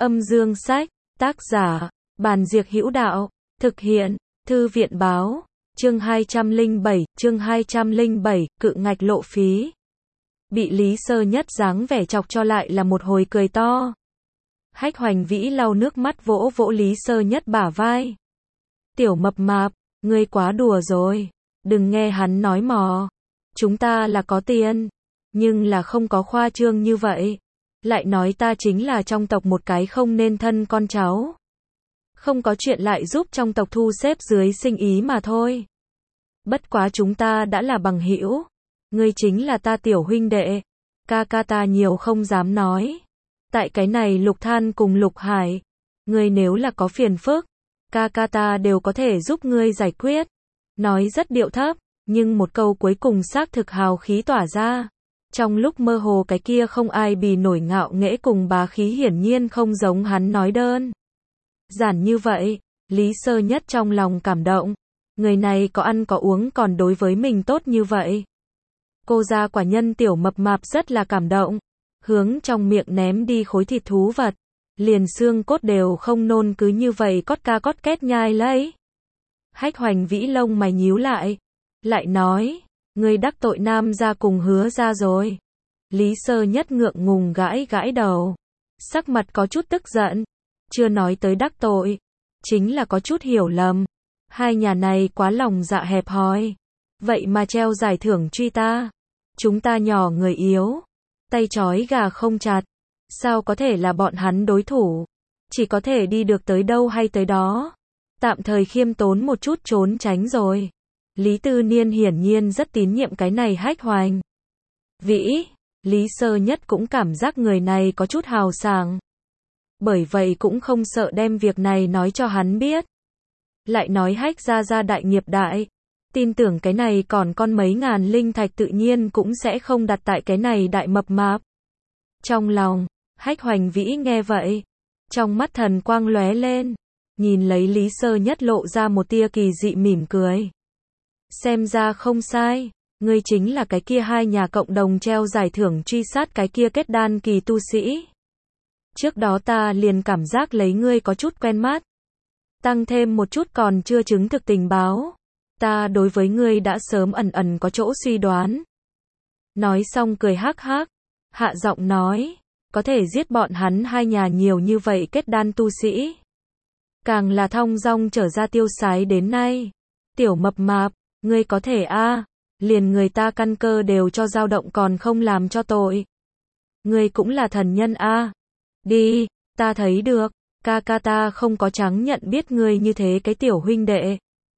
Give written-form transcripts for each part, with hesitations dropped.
Âm dương sách, tác giả, Bàn Diệc Hữu Đạo, thực hiện, Thư viện báo, chương 207, cự ngạch lộ phí. Bị Lý Sơ Nhất dáng vẻ chọc cho lại là một hồi cười to. Hách Hoành Vĩ lau nước mắt vỗ vỗ Lý Sơ Nhất bả vai. Tiểu mập mạp, ngươi quá đùa rồi, đừng nghe hắn nói mò. Chúng ta là có tiền, nhưng là không có khoa trương như vậy. Lại nói ta chính là trong tộc một cái không nên thân con cháu. Không có chuyện lại giúp trong tộc thu xếp dưới sinh ý mà thôi. Bất quá chúng ta đã là bằng hữu. Ngươi chính là ta tiểu huynh đệ. Ca ca ta nhiều không dám nói. Tại cái này Lục Than cùng Lục Hải. Ngươi nếu là có phiền phức, ca ca ta đều có thể giúp ngươi giải quyết. Nói rất điệu thấp, nhưng một câu cuối cùng xác thực hào khí tỏa ra. Trong lúc mơ hồ cái kia không ai bì nổi ngạo nghễ cùng bá khí hiển nhiên không giống hắn nói đơn giản như vậy. Lý Sơ Nhất trong lòng cảm động. Người này có ăn có uống còn đối với mình tốt như vậy. Cô gia quả nhân tiểu mập mạp rất là cảm động. Hướng trong miệng ném đi khối thịt thú vật. Liền xương cốt đều không nôn cứ như vậy cót ca cót két nhai lấy. Hách Hoành Vĩ lông mày nhíu lại. Lại nói, ngươi đắc tội Nam gia cùng Hứa gia rồi. Lý Sơ Nhất ngượng ngùng gãi gãi đầu. Sắc mặt có chút tức giận. Chưa nói tới đắc tội. Chính là có chút hiểu lầm. Hai nhà này quá lòng dạ hẹp hòi. Vậy mà treo giải thưởng truy ta. Chúng ta nhỏ người yếu. Tay trói gà không chặt. Sao có thể là bọn hắn đối thủ. Chỉ có thể đi được tới đâu hay tới đó. Tạm thời khiêm tốn một chút trốn tránh rồi. Lý Tư Niên hiển nhiên rất tín nhiệm cái này Hách Hoành Vĩ. Lý Sơ Nhất cũng cảm giác người này có chút hào sảng. Bởi vậy cũng không sợ đem việc này nói cho hắn biết. Lại nói Hách gia đại nghiệp đại. Tin tưởng cái này còn con mấy ngàn linh thạch tự nhiên cũng sẽ không đặt tại cái này đại mập mạp. Trong lòng, Hách Hoành Vĩ nghe vậy. Trong mắt thần quang lóe lên. Nhìn lấy Lý Sơ Nhất lộ ra một tia kỳ dị mỉm cười. Xem ra không sai. Ngươi chính là cái kia hai nhà cộng đồng treo giải thưởng truy sát cái kia kết đan kỳ tu sĩ. Trước đó ta liền cảm giác lấy ngươi có chút quen mắt. Tăng thêm một chút còn chưa chứng thực tình báo. Ta đối với ngươi đã sớm ẩn ẩn có chỗ suy đoán. Nói xong cười hắc hắc. Hạ giọng nói. Có thể giết bọn hắn hai nhà nhiều như vậy kết đan tu sĩ. Càng là thong dong trở ra tiêu sái đến nay. Tiểu mập mạp, ngươi có thể liền người ta căn cơ đều cho dao động còn không làm cho tội. Ngươi cũng là thần nhân Đi, ta thấy được, ca ca ta không có trắng nhận biết ngươi như thế cái tiểu huynh đệ.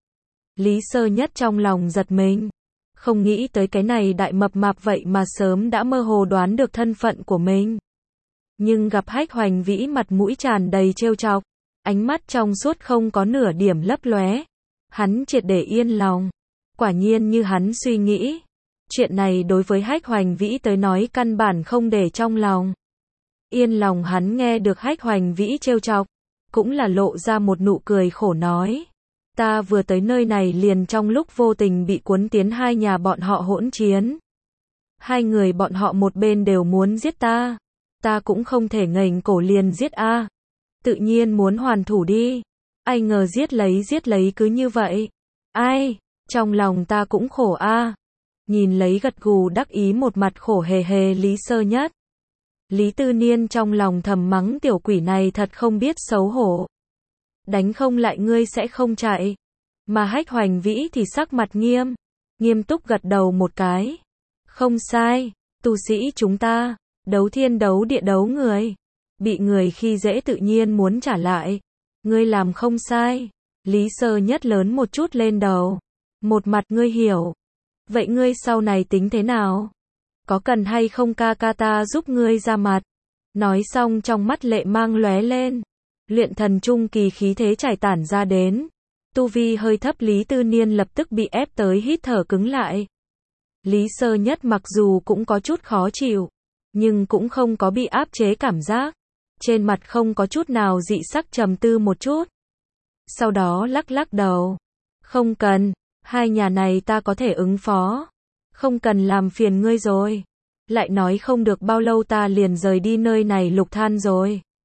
Lý Sơ Nhất trong lòng giật mình. Không nghĩ tới cái này đại mập mạp vậy mà sớm đã mơ hồ đoán được thân phận của mình. Nhưng gặp Hách Hoành Vĩ mặt mũi tràn đầy trêu chọc. Ánh mắt trong suốt không có nửa điểm lấp lóe. Hắn triệt để yên lòng. Quả nhiên như hắn suy nghĩ. Chuyện này đối với Hách Hoành Vĩ tới nói căn bản không để trong lòng. Yên lòng hắn nghe được Hách Hoành Vĩ trêu chọc. Cũng là lộ ra một nụ cười khổ nói. Ta vừa tới nơi này liền trong lúc vô tình bị cuốn tiến hai nhà bọn họ hỗn chiến. Hai người bọn họ một bên đều muốn giết ta. Ta cũng không thể ngẩng cổ liền giết Tự nhiên muốn hoàn thủ đi. Ai ngờ giết lấy cứ như vậy. Ai, trong lòng ta cũng khổ Nhìn lấy gật gù đắc ý một mặt khổ hề hề Lý Sơ Nhất. Lý Tư Niên trong lòng thầm mắng tiểu quỷ này thật không biết xấu hổ. Đánh không lại ngươi sẽ không chạy. Mà Hách Hoành Vĩ thì sắc mặt nghiêm túc gật đầu một cái. Không sai, tu sĩ chúng ta, đấu thiên đấu địa đấu người. Bị người khi dễ tự nhiên muốn trả lại. Ngươi làm không sai. Lý Sơ Nhất lớn một chút lên đầu. Một mặt ngươi hiểu. Vậy ngươi sau này tính thế nào? Có cần hay không ca ca ta giúp ngươi ra mặt? Nói xong trong mắt lệ mang lóe lên. Luyện thần trung kỳ khí thế trải tản ra đến. Tu vi hơi thấp Lý Tư Niên lập tức bị ép tới hít thở cứng lại. Lý Sơ Nhất mặc dù cũng có chút khó chịu. Nhưng cũng không có bị áp chế cảm giác. Trên mặt không có chút nào dị sắc trầm tư một chút. Sau đó lắc đầu. Không cần, hai nhà này ta có thể ứng phó. Không cần làm phiền ngươi rồi. Lại nói không được bao lâu ta liền rời đi nơi này Lục Than rồi.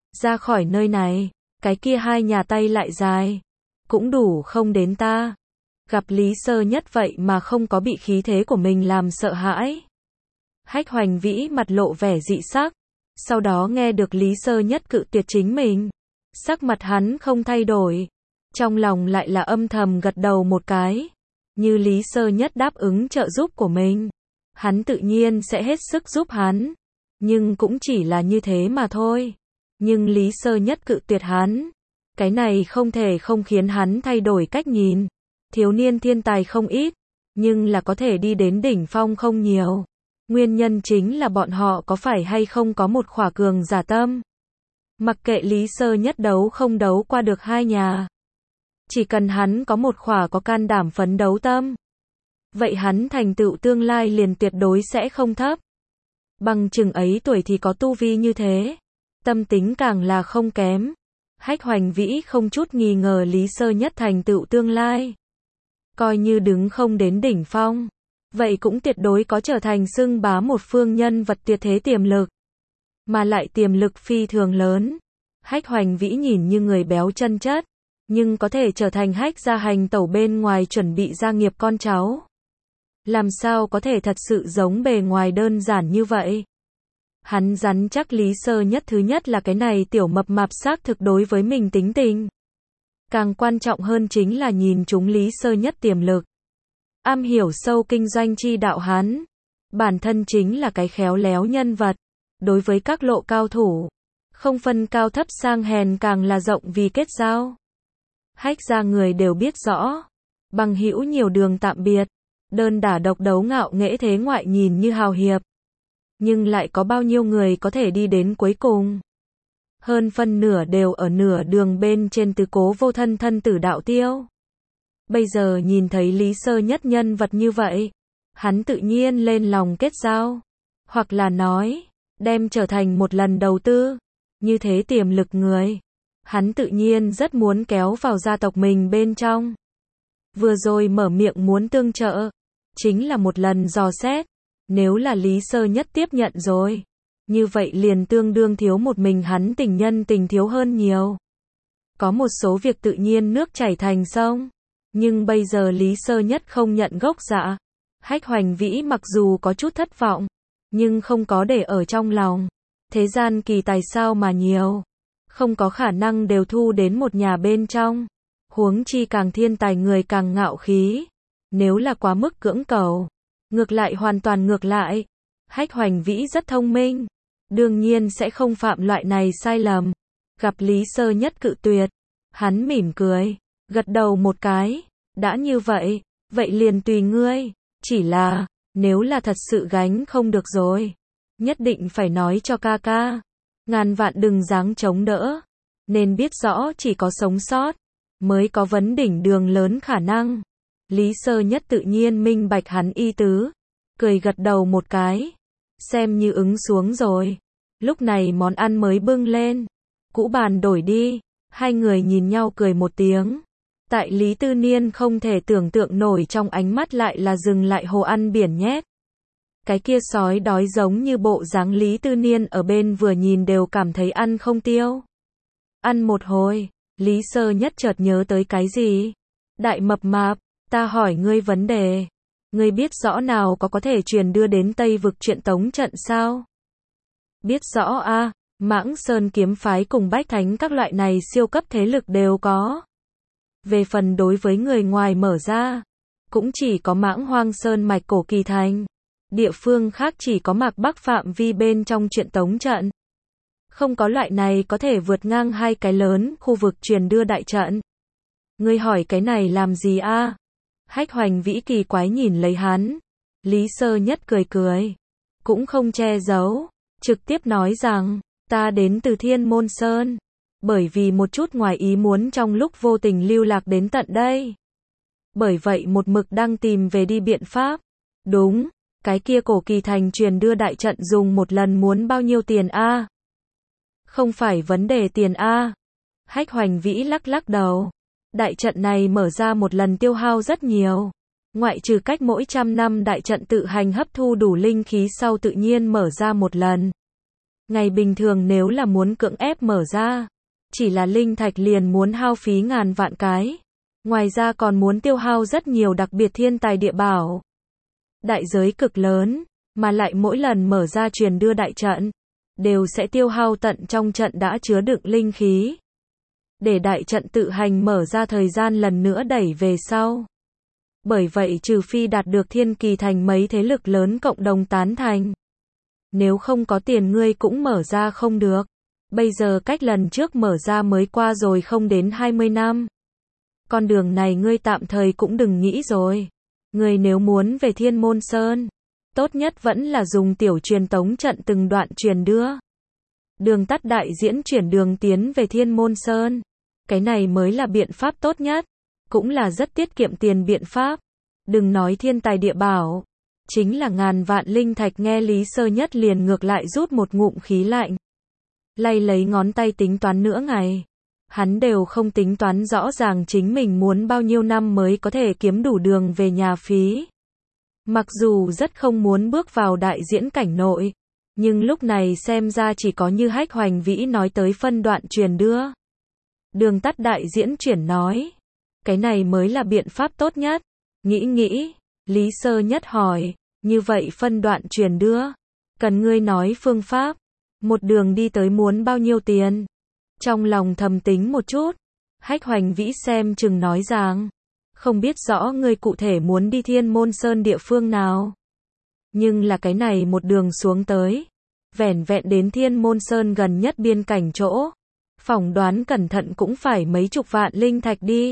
Ra khỏi nơi này, cái kia hai nhà tay lại dài, cũng đủ không đến ta. Gặp Lý Sơ Nhất vậy mà không có bị khí thế của mình làm sợ hãi. Hách Hoành Vĩ mặt lộ vẻ dị sắc, sau đó nghe được Lý Sơ Nhất cự tuyệt chính mình. Sắc mặt hắn không thay đổi, trong lòng lại là âm thầm gật đầu một cái. Như Lý Sơ Nhất đáp ứng trợ giúp của mình, hắn tự nhiên sẽ hết sức giúp hắn. Nhưng cũng chỉ là như thế mà thôi. Nhưng Lý Sơ Nhất cự tuyệt hắn, cái này không thể không khiến hắn thay đổi cách nhìn. Thiếu niên thiên tài không ít, nhưng là có thể đi đến đỉnh phong không nhiều. Nguyên nhân chính là bọn họ có phải hay không có một khỏa cường giả tâm. Mặc kệ Lý Sơ Nhất đấu không đấu qua được hai nhà, chỉ cần hắn có một khỏa có can đảm phấn đấu tâm, vậy hắn thành tựu tương lai liền tuyệt đối sẽ không thấp. Bằng chừng ấy tuổi thì có tu vi như thế, tâm tính càng là không kém. Hách Hoành Vĩ không chút nghi ngờ Lý Sơ Nhất thành tựu tương lai, coi như đứng không đến đỉnh phong, vậy cũng tuyệt đối có trở thành xưng bá một phương nhân vật tuyệt thế tiềm lực, mà lại tiềm lực phi thường lớn. Hách Hoành Vĩ nhìn như người béo chân chất, nhưng có thể trở thành hách gia hành tẩu bên ngoài chuẩn bị gia nghiệp con cháu. Làm sao có thể thật sự giống bề ngoài đơn giản như vậy? Hắn rắn chắc Lý Sơ Nhất thứ nhất là cái này tiểu mập mạp xác thực đối với mình tính tình. Càng quan trọng hơn chính là nhìn chúng Lý Sơ Nhất tiềm lực. Am hiểu sâu kinh doanh chi đạo hắn. Bản thân chính là cái khéo léo nhân vật. Đối với các lộ cao thủ, không phân cao thấp sang hèn càng là rộng vì kết giao. Hách gia người đều biết rõ. Bằng hữu nhiều đường tạm biệt. Đơn đả độc đấu ngạo nghễ thế ngoại nhìn như hào hiệp, nhưng lại có bao nhiêu người có thể đi đến cuối cùng. Hơn phân nửa đều ở nửa đường bên trên tứ cố vô thân thân tử đạo tiêu. Bây giờ nhìn thấy Lý Sơ Nhất nhân vật như vậy, hắn tự nhiên lên lòng kết giao. Hoặc là nói, đem trở thành một lần đầu tư. Như thế tiềm lực người, hắn tự nhiên rất muốn kéo vào gia tộc mình bên trong. Vừa rồi mở miệng muốn tương trợ, chính là một lần dò xét. Nếu là Lý Sơ Nhất tiếp nhận rồi, như vậy liền tương đương thiếu một mình hắn tình nhân tình thiếu hơn nhiều. Có một số việc tự nhiên nước chảy thành sông, nhưng bây giờ Lý Sơ Nhất không nhận gốc dạ. Hách Hoành Vĩ mặc dù có chút thất vọng, nhưng không có để ở trong lòng. Thế gian kỳ tài sao mà nhiều, không có khả năng đều thu đến một nhà bên trong. Huống chi càng thiên tài người càng ngạo khí. Nếu là quá mức cưỡng cầu, ngược lại hoàn toàn ngược lại. Hách Hoành Vĩ rất thông minh, đương nhiên sẽ không phạm loại này sai lầm. Gặp Lý Sơ Nhất cự tuyệt, hắn mỉm cười, gật đầu một cái. Đã như vậy, vậy liền tùy ngươi. Chỉ là, nếu là thật sự gánh không được rồi, nhất định phải nói cho ca ca. Ngàn vạn đừng dáng chống đỡ. Nên biết rõ chỉ có sống sót mới có vấn đỉnh đường lớn khả năng. Lý Sơ Nhất tự nhiên minh bạch hắn ý tứ, cười gật đầu một cái, xem như ứng xuống rồi. Lúc này món ăn mới bưng lên, cũ bàn đổi đi, hai người nhìn nhau cười một tiếng. Tại Lý Tư Niên không thể tưởng tượng nổi trong ánh mắt lại là dừng lại hồ ăn biển nhét. Cái kia sói đói giống như bộ dáng Lý Tư Niên ở bên vừa nhìn đều cảm thấy ăn không tiêu. Ăn một hồi, Lý Sơ Nhất chợt nhớ tới cái gì? Đại mập mạp, ta hỏi ngươi vấn đề. Ngươi biết rõ nào có thể truyền đưa đến Tây vực chuyện tống trận sao? Biết rõ a, Mãng Sơn kiếm phái cùng Bách Thánh các loại này siêu cấp thế lực đều có. Về phần đối với người ngoài mở ra, cũng chỉ có Mãng Hoang Sơn mạch cổ kỳ thành. Địa phương khác chỉ có Mạc Bắc phạm vi bên trong chuyện tống trận. Không có loại này có thể vượt ngang hai cái lớn khu vực truyền đưa đại trận. Ngươi hỏi cái này làm gì a? Hách Hoành Vĩ kỳ quái nhìn lấy hắn. Lý Sơ Nhất cười cười, cũng không che giấu, trực tiếp nói rằng, ta đến từ Thiên Môn Sơn, bởi vì một chút ngoài ý muốn trong lúc vô tình lưu lạc đến tận đây. Bởi vậy một mực đang tìm về đi biện pháp. Đúng, cái kia cổ kỳ thành truyền đưa đại trận dùng một lần muốn bao nhiêu tiền a? Không phải vấn đề tiền a. Hách Hoành Vĩ lắc lắc đầu. Đại trận này mở ra một lần tiêu hao rất nhiều. Ngoại trừ cách mỗi 100 năm đại trận tự hành hấp thu đủ linh khí sau tự nhiên mở ra một lần. Ngày bình thường nếu là muốn cưỡng ép mở ra, chỉ là linh thạch liền muốn hao phí ngàn vạn cái. Ngoài ra còn muốn tiêu hao rất nhiều đặc biệt thiên tài địa bảo. Đại giới cực lớn, mà lại mỗi lần mở ra truyền đưa đại trận, đều sẽ tiêu hao tận trong trận đã chứa đựng linh khí. Để đại trận tự hành mở ra thời gian lần nữa đẩy về sau. Bởi vậy trừ phi đạt được thiên kỳ thành mấy thế lực lớn cộng đồng tán thành. Nếu không có tiền ngươi cũng mở ra không được. Bây giờ cách lần trước mở ra mới qua rồi không đến 20 năm. Con đường này ngươi tạm thời cũng đừng nghĩ rồi. Ngươi nếu muốn về Thiên Môn Sơn, tốt nhất vẫn là dùng tiểu truyền tống trận từng đoạn truyền đưa. Đường tắt đại diễn chuyển đường tiến về Thiên Môn Sơn. Cái này mới là biện pháp tốt nhất. Cũng là rất tiết kiệm tiền biện pháp. Đừng nói thiên tài địa bảo. Chính là ngàn vạn linh thạch nghe Lý Sơ Nhất liền ngược lại rút một ngụm khí lạnh. Lay lấy ngón tay tính toán nửa ngày. Hắn đều không tính toán rõ ràng chính mình muốn bao nhiêu năm mới có thể kiếm đủ đường về nhà phí. Mặc dù rất không muốn bước vào đại diễn cảnh nội, nhưng lúc này xem ra chỉ có như Hách Hoành Vĩ nói tới phân đoạn truyền đưa. Đường tắt đại diễn chuyển nói. Cái này mới là biện pháp tốt nhất. Nghĩ, Lý Sơ Nhất hỏi, như vậy phân đoạn truyền đưa, cần ngươi nói phương pháp, một đường đi tới muốn bao nhiêu tiền? Trong lòng thầm tính một chút, Hách Hoành Vĩ xem chừng nói rằng, không biết rõ ngươi cụ thể muốn đi Thiên Môn Sơn địa phương nào. Nhưng là cái này một đường xuống tới, vẻn vẹn đến Thiên Môn Sơn gần nhất biên cảnh chỗ, phỏng đoán cẩn thận cũng phải mấy chục vạn linh thạch đi.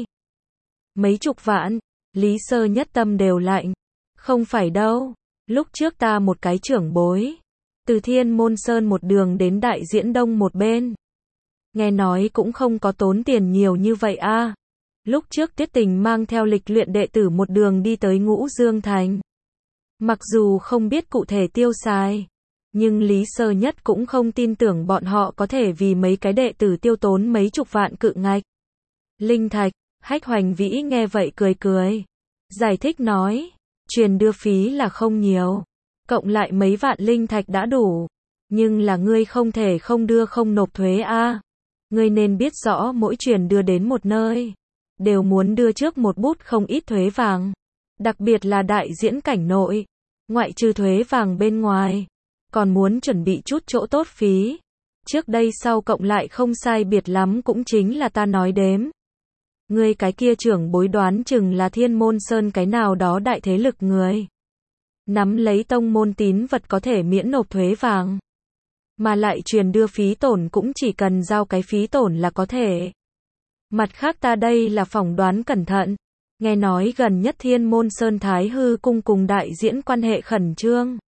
Mấy chục vạn, Lý Sơ Nhất tâm đều lạnh. Không phải đâu, lúc trước ta một cái trưởng bối, từ Thiên Môn Sơn một đường đến Đại Diễn Đông một bên. Nghe nói cũng không có tốn tiền nhiều như vậy a. Lúc trước Tiết Tình mang theo lịch luyện đệ tử một đường đi tới Ngũ Dương Thành. Mặc dù không biết cụ thể tiêu xài, nhưng Lý Sơ Nhất cũng không tin tưởng bọn họ có thể vì mấy cái đệ tử tiêu tốn mấy chục vạn cự ngạch. Linh thạch, Hách Hoành Vĩ nghe vậy cười. Giải thích nói, truyền đưa phí là không nhiều, cộng lại mấy vạn linh thạch đã đủ, nhưng là ngươi không thể không đưa không nộp thuế a. Ngươi nên biết rõ mỗi truyền đưa đến một nơi, đều muốn đưa trước một bút không ít thuế vàng, đặc biệt là đại diễn cảnh nội, ngoại trừ thuế vàng bên ngoài, còn muốn chuẩn bị chút chỗ tốt phí. Trước đây sau cộng lại không sai biệt lắm cũng chính là ta nói đếm. Ngươi cái kia trưởng bối đoán chừng là Thiên Môn Sơn cái nào đó đại thế lực người. Nắm lấy tông môn tín vật có thể miễn nộp thuế vàng. Mà lại truyền đưa phí tổn cũng chỉ cần giao cái phí tổn là có thể. Mặt khác ta đây là phỏng đoán cẩn thận. Nghe nói gần nhất Thiên Môn Sơn Thái Hư cung cùng đại diễn quan hệ khẩn trương.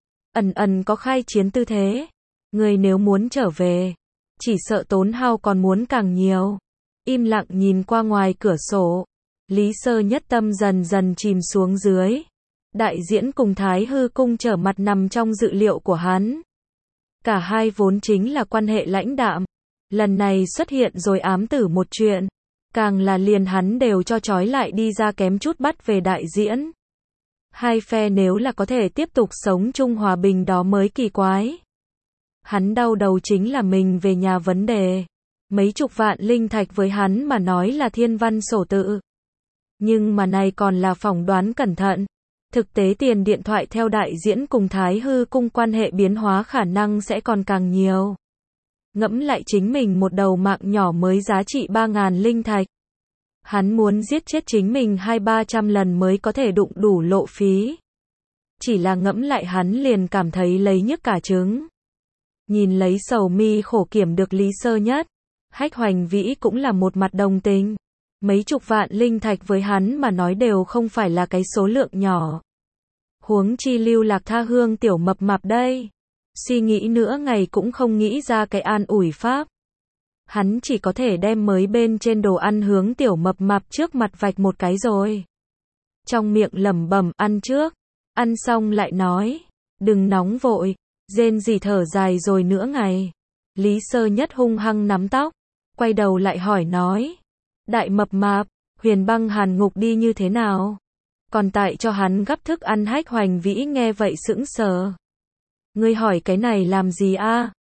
Ẩn có khai chiến tư thế. Ngươi nếu muốn trở về, chỉ sợ tốn hao còn muốn càng nhiều. Im lặng nhìn qua ngoài cửa sổ, Lý Sơ Nhất tâm dần dần chìm xuống dưới. Đại diễn cùng Thái Hư cung trở mặt nằm trong dự liệu của hắn. Cả hai vốn chính là quan hệ lãnh đạm, lần này xuất hiện rồi ám tử một chuyện, càng là liền hắn đều cho trói lại đi ra kém chút bắt về đại diễn. Hai phe nếu là có thể tiếp tục sống chung hòa bình đó mới kỳ quái. Hắn đau đầu chính là mình về nhà vấn đề. Mấy chục vạn linh thạch với hắn mà nói là thiên văn sổ tự. Nhưng mà này còn là phỏng đoán cẩn thận. Thực tế tiền điện thoại theo đại diễn cùng Thái Hư cung quan hệ biến hóa khả năng sẽ còn càng nhiều. Ngẫm lại chính mình một đầu mạng nhỏ mới giá trị 3.000 linh thạch. Hắn muốn giết chết chính mình 200-300 lần mới có thể đụng đủ lộ phí. Chỉ là ngẫm lại hắn liền cảm thấy lấy nhức cả trứng. Nhìn lấy sầu mi khổ kiểm được Lý Sơ Nhất, Hách Hoành Vĩ cũng là một mặt đồng tình. Mấy chục vạn linh thạch với hắn mà nói đều không phải là cái số lượng nhỏ. Huống chi Lưu Lạc tha hương tiểu mập mạp đây. Suy nghĩ nữa ngày cũng không nghĩ ra cái an ủi pháp. Hắn chỉ có thể đem mới bên trên đồ ăn hướng tiểu mập mạp trước mặt vạch một cái rồi. Trong miệng lẩm bẩm ăn trước. Ăn xong lại nói. Đừng nóng vội. Rên gì thở dài rồi nữa ngày. Lý Sơ Nhất hung hăng nắm tóc. Quay đầu lại hỏi nói. Đại mập mạp, Huyền Băng Hàn Ngục đi như thế nào? Còn tại cho hắn gắp thức ăn. Hách Hoành Vĩ nghe vậy sững sờ. Ngươi hỏi cái này làm gì a?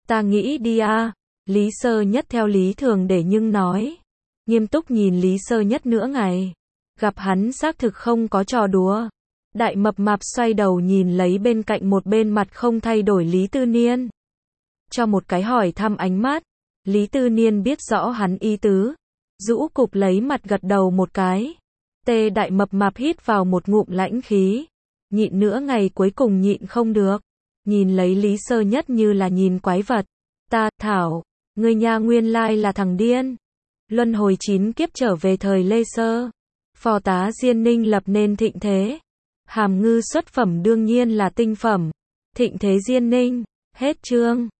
Ta nghĩ đi a. Lý Sơ Nhất theo lý thường để nhưng nói. Nghiêm túc nhìn Lý Sơ Nhất nửa ngày. Gặp hắn xác thực không có trò đùa. Đại mập mạp xoay đầu nhìn lấy bên cạnh một bên mặt không thay đổi Lý Tư Niên. Cho một cái hỏi thăm ánh mắt. Lý Tư Niên biết rõ hắn ý tứ. Rũ cục lấy mặt gật đầu một cái. Tê đại mập mạp hít vào một ngụm lãnh khí. Nhịn nửa ngày cuối cùng nhịn không được. Nhìn lấy Lý Sơ Nhất như là nhìn quái vật. Ta, Thảo, ngươi nha nguyên lai là thằng điên. Luân hồi 9 kiếp trở về thời Lê Sơ. Phò tá Diên Ninh lập nên thịnh thế. Hàm ngư xuất phẩm đương nhiên là tinh phẩm. Thịnh thế Diên Ninh. Hết chương.